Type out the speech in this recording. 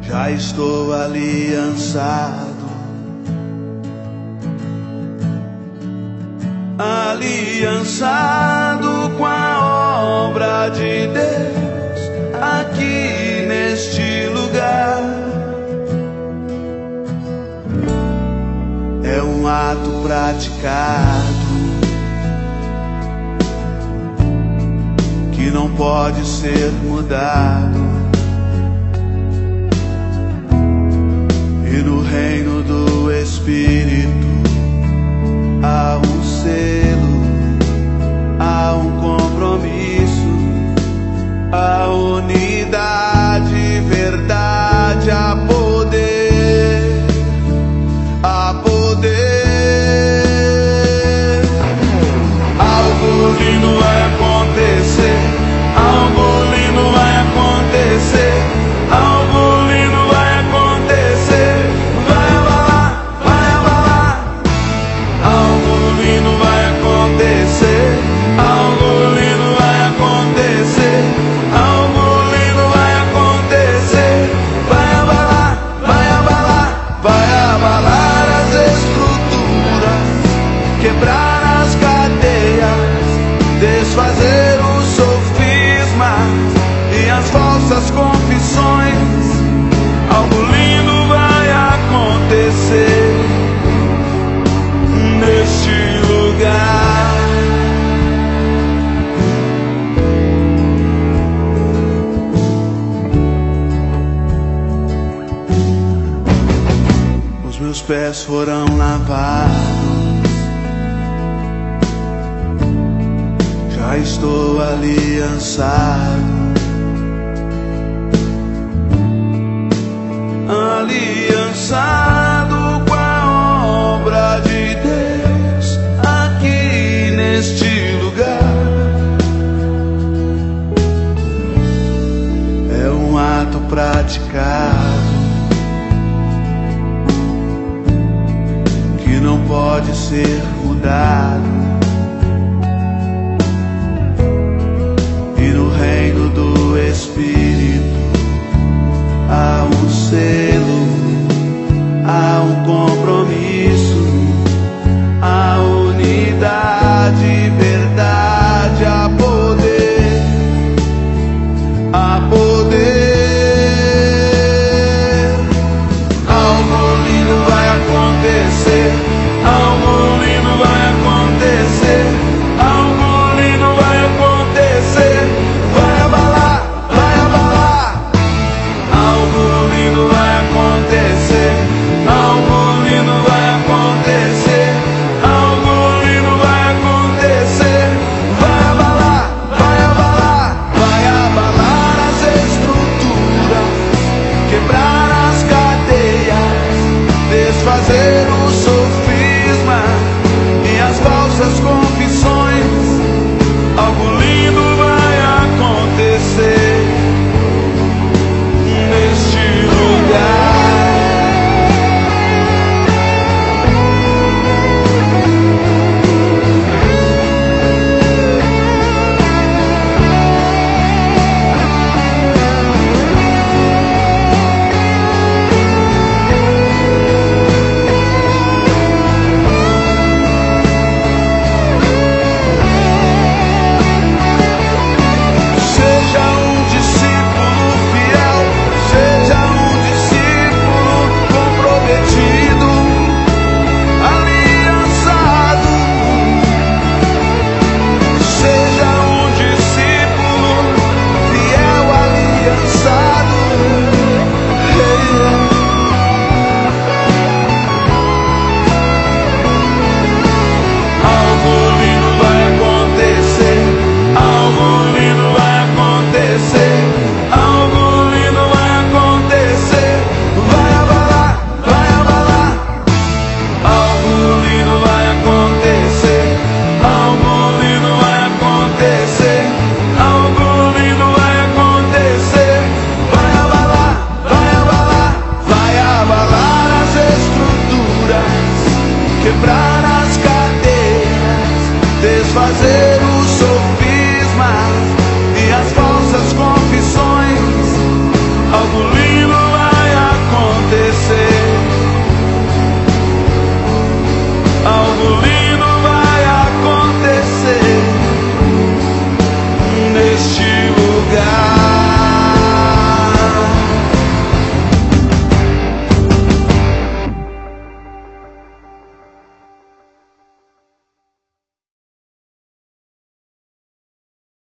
Já estou aliançado, aliançado com a obra de Deus aqui neste lugar. É um ato praticado que não pode ser mudado. E no reino do Espírito há um selo, há um compromisso, há unidade, verdade, há poder, há poder. Algo lindo vai acontecer, algo lindo vai acontecer, algo lindo vai acontecer. Vai abalar, algo lindo vai acontecer, algo lindo vai acontecer, algo lindo vai acontecer. Vai abalar as estruturas, quebrar as cadeias, desfazer os sofismas e as falsas confissões. Algo lindo vai acontecer neste lugar. Os meus pés foram lavados, já estou aliançado, aliançado com a obra de Deus aqui neste lugar. É um ato praticado que não pode ser mudado. E no reino do Espírito há um